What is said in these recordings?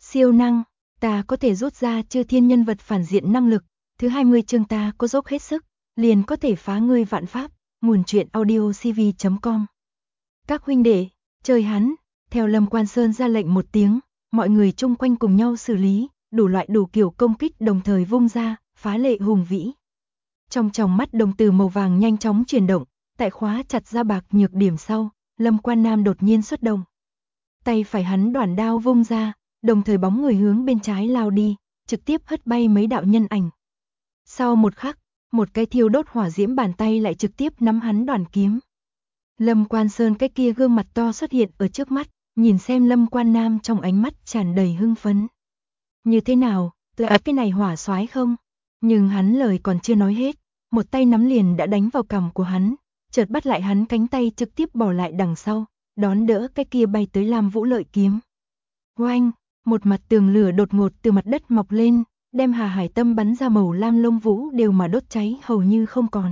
Siêu năng, ta có thể rút ra chư thiên nhân vật phản diện năng lực, thứ 20 chương ta có dốc hết sức, liền có thể phá ngươi vạn pháp, nguồn truyện audio cv.com. Các huynh đệ, chơi hắn, theo Lâm Quan Sơn ra lệnh một tiếng, mọi người chung quanh cùng nhau xử lý, đủ loại đủ kiểu công kích đồng thời vung ra, phá lệ hùng vĩ. Trong tròng mắt đồng tử màu vàng nhanh chóng chuyển động, tại khóa chặt ra bạc nhược điểm sau, Lâm Quan Nam đột nhiên xuất động. Tay phải hắn đoản đao vung ra, đồng thời bóng người hướng bên trái lao đi, trực tiếp hất bay mấy đạo nhân ảnh. Sau một khắc, một cái thiêu đốt hỏa diễm bàn tay lại trực tiếp nắm hắn đoản kiếm. Lâm Quan Sơn cái kia gương mặt to xuất hiện ở trước mắt, nhìn xem Lâm Quan Nam trong ánh mắt tràn đầy hưng phấn. Như thế nào, cái này hỏa soái không? Nhưng hắn lời còn chưa nói hết, một tay nắm liền đã đánh vào cằm của hắn, chợt bắt lại hắn cánh tay trực tiếp bỏ lại đằng sau, đón đỡ cái kia bay tới Lam Vũ lợi kiếm. Oanh, một mặt tường lửa đột ngột từ mặt đất mọc lên, đem Hà Hải Tâm bắn ra màu lam lông vũ đều mà đốt cháy hầu như không còn.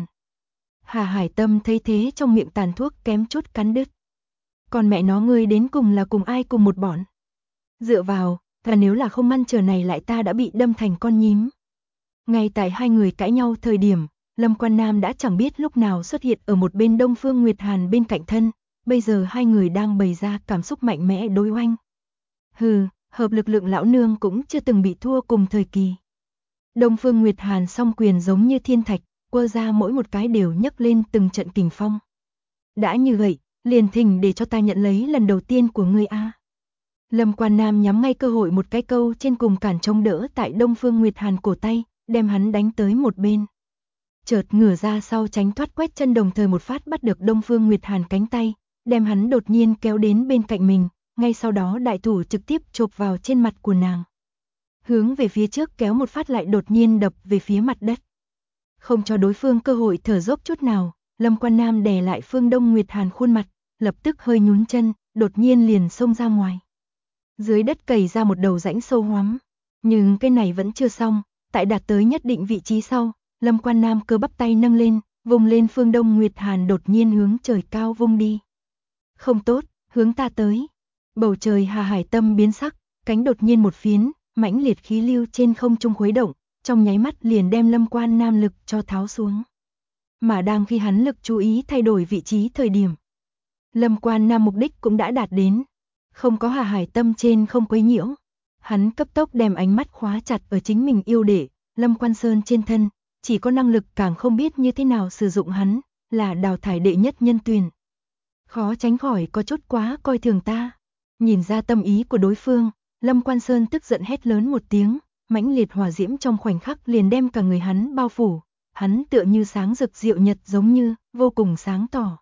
Hà Hải Tâm thấy thế trong miệng tàn thuốc kém chút cắn đứt. Còn mẹ nó ngươi đến cùng là cùng ai cùng một bọn? Dựa vào, và nếu là không ăn chờ này lại ta đã bị đâm thành con nhím. Ngay tại hai người cãi nhau thời điểm, Lâm Quan Nam đã chẳng biết lúc nào xuất hiện ở một bên Đông Phương Nguyệt Hàn bên cạnh thân, bây giờ hai người đang bày ra cảm xúc mạnh mẽ đối oanh. Hừ, hợp lực lượng lão nương cũng chưa từng bị thua cùng thời kỳ. Đông Phương Nguyệt Hàn song quyền giống như thiên thạch, quơ ra mỗi một cái đều nhấc lên từng trận kình phong. Đã như vậy, liền thỉnh để cho ta nhận lấy lần đầu tiên của ngươi a. Lâm Quan Nam nhắm ngay cơ hội một cái câu trên cùng cản chống đỡ tại Đông Phương Nguyệt Hàn cổ tay, đem hắn đánh tới một bên. Chợt ngửa ra sau tránh thoát quét chân đồng thời một phát bắt được Đông Phương Nguyệt Hàn cánh tay, đem hắn đột nhiên kéo đến bên cạnh mình, ngay sau đó đại thủ trực tiếp chộp vào trên mặt của nàng. Hướng về phía trước kéo một phát lại đột nhiên đập về phía mặt đất. Không cho đối phương cơ hội thở dốc chút nào, Lâm Quan Nam đè lại Phương Đông Nguyệt Hàn khuôn mặt, lập tức hơi nhún chân, đột nhiên liền xông ra ngoài. Dưới đất cày ra một đầu rãnh sâu hoắm, nhưng cái này vẫn chưa xong, tại đạt tới nhất định vị trí sau, Lâm Quan Nam cơ bắp tay nâng lên, vùng lên Phương Đông Nguyệt Hàn đột nhiên hướng trời cao vung đi. Không tốt, hướng ta tới. Bầu trời Hà Hải Tâm biến sắc, cánh đột nhiên một phiến, mãnh liệt khí lưu trên không trung khuấy động, trong nháy mắt liền đem Lâm Quan Nam lực cho tháo xuống. Mà đang khi hắn lực chú ý thay đổi vị trí thời điểm, Lâm Quan Nam mục đích cũng đã đạt đến. Không có Hà Hải Tâm trên không quấy nhiễu, hắn cấp tốc đem ánh mắt khóa chặt ở chính mình yêu đệ, Lâm Quan Sơn trên thân, chỉ có năng lực càng không biết như thế nào sử dụng hắn, là đào thải đệ nhất nhân tuyển. Khó tránh khỏi có chút quá coi thường ta. Nhìn ra tâm ý của đối phương, Lâm Quan Sơn tức giận hét lớn một tiếng, mãnh liệt hỏa diễm trong khoảnh khắc liền đem cả người hắn bao phủ, hắn tựa như sáng rực diệu nhật giống như, vô cùng sáng tỏ.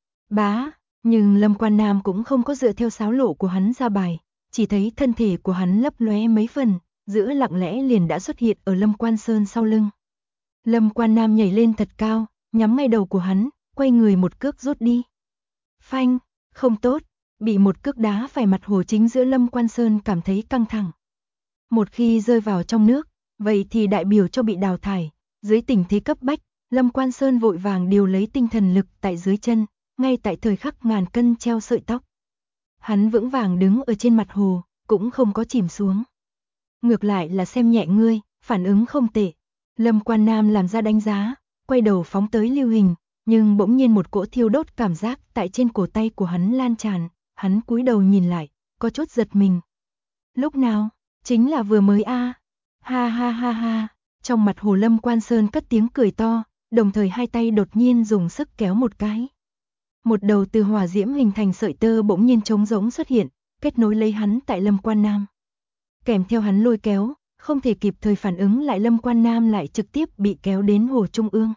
Bá, nhưng Lâm Quan Nam cũng không có dựa theo sáo lộ của hắn ra bài, chỉ thấy thân thể của hắn lấp lóe mấy phần, giữa lặng lẽ liền đã xuất hiện ở Lâm Quan Sơn sau lưng. Lâm Quan Nam nhảy lên thật cao, nhắm ngay đầu của hắn, quay người một cước rút đi. Phanh, không tốt, bị một cước đá phải mặt hồ chính giữa Lâm Quan Sơn cảm thấy căng thẳng. Một khi rơi vào trong nước, vậy thì đại biểu cho bị đào thải, dưới tình thế cấp bách, Lâm Quan Sơn vội vàng điều lấy tinh thần lực tại dưới chân, ngay tại thời khắc ngàn cân treo sợi tóc. Hắn vững vàng đứng ở trên mặt hồ, cũng không có chìm xuống. Ngược lại là xem nhẹ ngươi, phản ứng không tệ. Lâm Quan Nam làm ra đánh giá, quay đầu phóng tới Lưu Hình, nhưng bỗng nhiên một cỗ thiêu đốt cảm giác tại trên cổ tay của hắn lan tràn, hắn cúi đầu nhìn lại, có chút giật mình. Lúc nào? Chính là vừa mới a. Ha ha ha ha, trong mặt hồ Lâm Quan Sơn cất tiếng cười to, đồng thời hai tay đột nhiên dùng sức kéo một cái. Một đầu từ hỏa diễm hình thành sợi tơ bỗng nhiên trống rỗng xuất hiện, kết nối lấy hắn tại Lâm Quan Nam. Kèm theo hắn lôi kéo, không thể kịp thời phản ứng lại Lâm Quan Nam lại trực tiếp bị kéo đến hồ trung ương.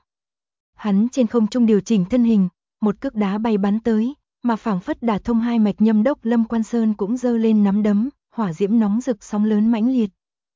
Hắn trên không trung điều chỉnh thân hình, một cước đá bay bắn tới, mà phảng phất đả thông hai mạch nhâm đốc Lâm Quan Sơn cũng giơ lên nắm đấm, hỏa diễm nóng rực sóng lớn mãnh liệt.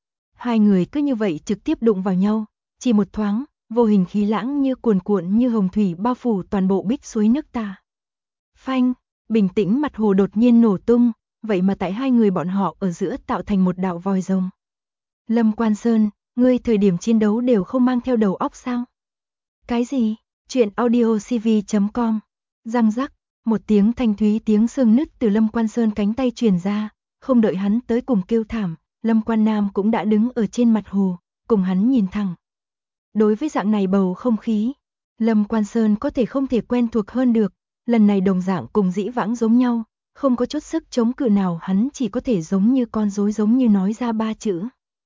Hai người cứ như vậy trực tiếp đụng vào nhau, chỉ một thoáng, vô hình khí lãng như cuồn cuộn như hồng thủy bao phủ toàn bộ bích suối nước ta. Phanh, bình tĩnh mặt hồ đột nhiên nổ tung, vậy mà tại hai người bọn họ ở giữa tạo thành một đạo vòi rồng. Lâm Quan Sơn, ngươi thời điểm chiến đấu đều không mang theo đầu óc sao? Cái gì? Chuyện audio cv.com. Răng rắc, một tiếng thanh thúy tiếng xương nứt từ Lâm Quan Sơn cánh tay truyền ra, không đợi hắn tới cùng kêu thảm, Lâm Quan Nam cũng đã đứng ở trên mặt hồ, cùng hắn nhìn thẳng. Đối với dạng này bầu không khí, Lâm Quan Sơn có thể không thể quen thuộc hơn được, lần này đồng dạng cùng dĩ vãng giống nhau, không có chút sức chống cự nào, hắn chỉ có thể giống như con rối giống như nói ra 3 chữ.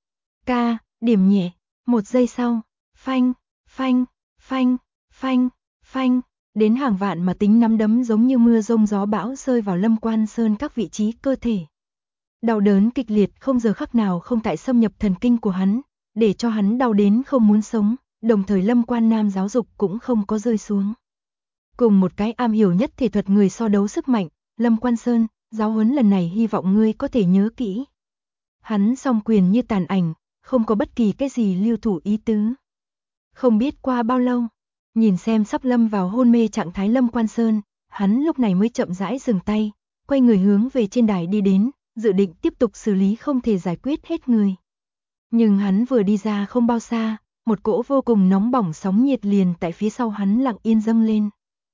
Ca, điểm nhẹ, 1 giây sau, phanh, phanh, phanh, phanh, phanh, đến hàng vạn mà tính nắm đấm giống như mưa rông gió bão rơi vào Lâm Quan Sơn các vị trí cơ thể. Đau đớn kịch liệt không giờ khắc nào không tại xâm nhập thần kinh của hắn, để cho hắn đau đến không muốn sống, đồng thời Lâm Quan Nam giáo dục cũng không có rơi xuống. Cùng một cái am hiểu nhất thể thuật người so đấu sức mạnh, Lâm Quan Sơn, giáo huấn lần này hy vọng ngươi có thể nhớ kỹ. Hắn song quyền như tàn ảnh, không có bất kỳ cái gì lưu thủ ý tứ. Không biết qua bao lâu, nhìn xem sắp lâm vào hôn mê trạng thái Lâm Quan Sơn, hắn lúc này mới chậm rãi dừng tay, quay người hướng về trên đài đi đến, dự định tiếp tục xử lý không thể giải quyết hết người. Nhưng hắn vừa đi ra không bao xa, một cỗ vô cùng nóng bỏng sóng nhiệt liền tại phía sau hắn lặng yên dâng lên.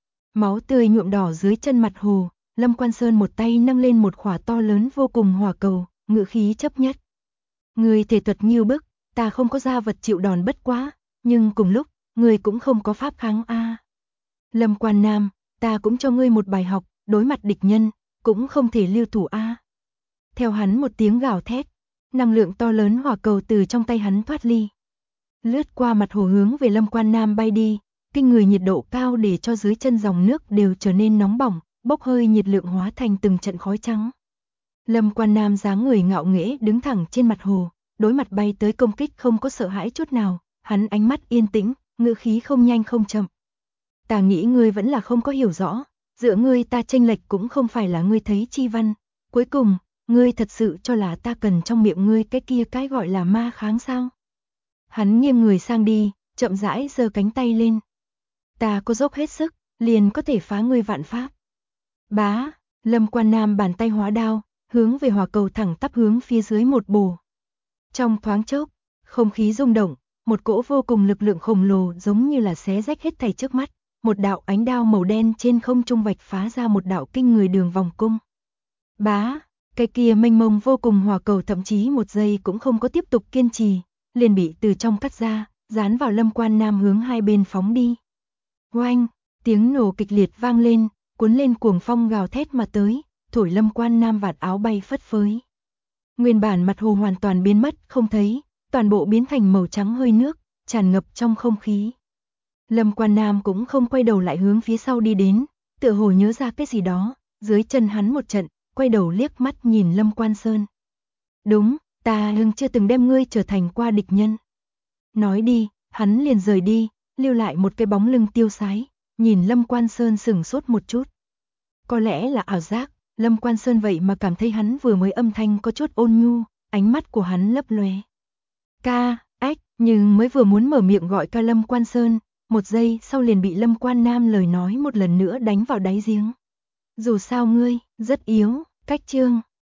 Máu tươi nhuộm đỏ dưới chân mặt hồ, Lâm Quan Sơn một tay nâng lên một khỏa to lớn vô cùng hỏa cầu, ngữ khí chấp nhất. Người thể thuật như bức, ta không có gia vật chịu đòn bất quá, nhưng cùng lúc, người cũng không có pháp kháng a. Lâm Quan Nam, ta cũng cho ngươi một bài học, đối mặt địch nhân, cũng không thể lưu thủ a. Theo hắn một tiếng gào thét, năng lượng to lớn hỏa cầu từ trong tay hắn thoát ly. Lướt qua mặt hồ hướng về Lâm Quan Nam bay đi, kinh người nhiệt độ cao để cho dưới chân dòng nước đều trở nên nóng bỏng, bốc hơi nhiệt lượng hóa thành từng trận khói trắng. Lâm Quan Nam dáng người ngạo nghễ đứng thẳng trên mặt hồ, đối mặt bay tới công kích không có sợ hãi chút nào, hắn ánh mắt yên tĩnh, ngữ khí không nhanh không chậm. Ta nghĩ ngươi vẫn là không có hiểu rõ, giữa ngươi ta chênh lệch cũng không phải là ngươi thấy chi văn, cuối cùng, ngươi thật sự cho là ta cần trong miệng ngươi cái kia cái gọi là ma kháng sao? Hắn nghiêng người sang đi, chậm rãi giơ cánh tay lên. Ta có dốc hết sức, liền có thể phá ngươi vạn pháp. Bá, Lâm Quan Nam bàn tay hóa đao, hướng về hỏa cầu thẳng tắp hướng phía dưới một bổ. Trong thoáng chốc, không khí rung động, một cỗ vô cùng lực lượng khổng lồ giống như là xé rách hết thảy trước mắt, một đạo ánh đao màu đen trên không trung vạch phá ra một đạo kinh người đường vòng cung. Bá, cái kia mênh mông vô cùng hỏa cầu thậm chí một giây cũng không có tiếp tục kiên trì, liền bị từ trong cắt ra, dán vào Lâm Quan Nam hướng hai bên phóng đi. Oanh, tiếng nổ kịch liệt vang lên, cuốn lên cuồng phong gào thét mà tới, thổi Lâm Quan Nam vạt áo bay phất phới. Nguyên bản mặt hồ hoàn toàn biến mất không thấy, toàn bộ biến thành màu trắng hơi nước, tràn ngập trong không khí. Lâm Quan Nam cũng không quay đầu lại hướng phía sau đi đến, tựa hồ nhớ ra cái gì đó, dưới chân hắn một trận, quay đầu liếc mắt nhìn Lâm Quan Sơn. Đúng, ta chưa từng đem ngươi trở thành qua địch nhân. Nói đi, hắn liền rời đi, lưu lại một cái bóng lưng tiêu sái, nhìn Lâm Quan Sơn sửng sốt một chút. Có lẽ là ảo giác, Lâm Quan Sơn vậy mà cảm thấy hắn vừa mới âm thanh có chút ôn nhu, ánh mắt của hắn lấp lóe. Ca, ách, nhưng mới vừa muốn mở miệng gọi ca Lâm Quan Sơn, một giây sau liền bị Lâm Quan Nam lời nói một lần nữa đánh vào đáy giếng. Dù sao ngươi, rất yếu, cách chương.